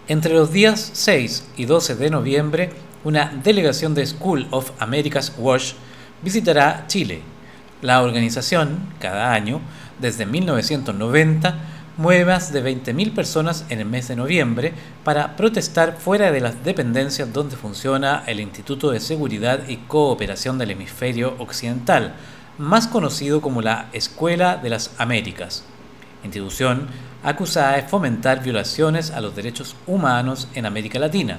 Entre los días 6 y 12 de noviembre, una delegación de School of America's Watch visitará Chile. La organización, cada año, desde 1990, mueve más de 20.000 personas en el mes de noviembre para protestar fuera de las dependencias donde funciona el Instituto de Seguridad y Cooperación del Hemisferio Occidental, más conocido como la Escuela de las Américas, institución acusada de fomentar violaciones a los derechos humanos en América Latina.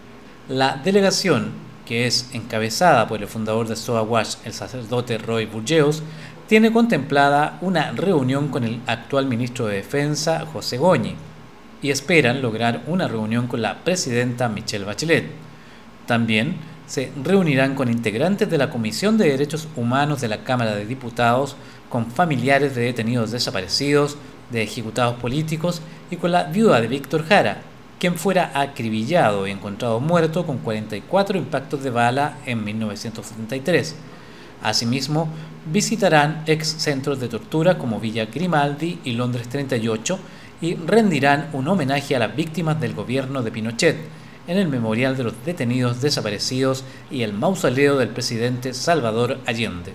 La delegación, que es encabezada por el fundador de SOA Watch, el sacerdote Roy Burgeos, tiene contemplada una reunión con el actual ministro de Defensa, José Goñi, y esperan lograr una reunión con la presidenta Michelle Bachelet. También se reunirán con integrantes de la Comisión de Derechos Humanos de la Cámara de Diputados, con familiares de detenidos desaparecidos, de ejecutados políticos y con la viuda de Víctor Jara, quien fuera acribillado y encontrado muerto con 44 impactos de bala en 1973. Asimismo, visitarán ex centros de tortura como Villa Grimaldi y Londres 38 y rendirán un homenaje a las víctimas del gobierno de Pinochet en el Memorial de los Detenidos Desaparecidos y el mausoleo del presidente Salvador Allende.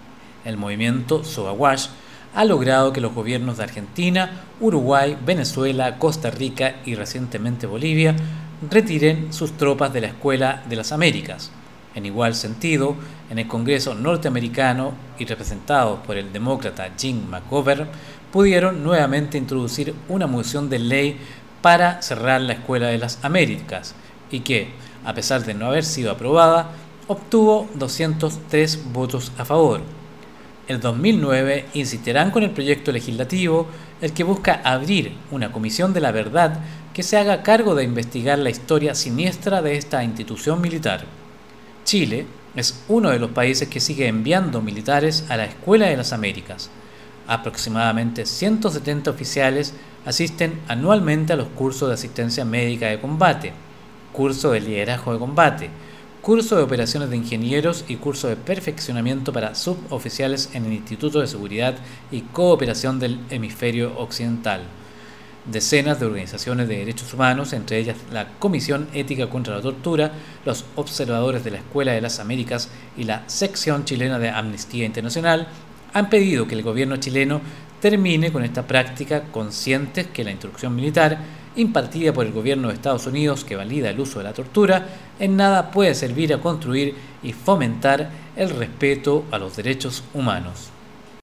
El movimiento SOA Watch ha logrado que los gobiernos de Argentina, Uruguay, Venezuela, Costa Rica y recientemente Bolivia retiren sus tropas de la Escuela de las Américas. En igual sentido, en el Congreso norteamericano y representados por el demócrata Jim McGovern, pudieron nuevamente introducir una moción de ley para cerrar la Escuela de las Américas y que, a pesar de no haber sido aprobada, obtuvo 203 votos a favor. El 2009 insistirán con el proyecto legislativo, el que busca abrir una comisión de la verdad que se haga cargo de investigar la historia siniestra de esta institución militar. Chile es uno de los países que sigue enviando militares a la Escuela de las Américas. Aproximadamente 170 oficiales asisten anualmente a los cursos de asistencia médica de combate, curso de liderazgo de combate, curso de operaciones de ingenieros y curso de perfeccionamiento para suboficiales en el Instituto de Seguridad y Cooperación del Hemisferio Occidental. Decenas de organizaciones de derechos humanos, entre ellas la Comisión Ética contra la Tortura, los Observadores de la Escuela de las Américas y la Sección Chilena de Amnistía Internacional, han pedido que el gobierno chileno termine con esta práctica, conscientes que la instrucción militar impartida por el gobierno de Estados Unidos, que valida el uso de la tortura, en nada puede servir a construir y fomentar el respeto a los derechos humanos.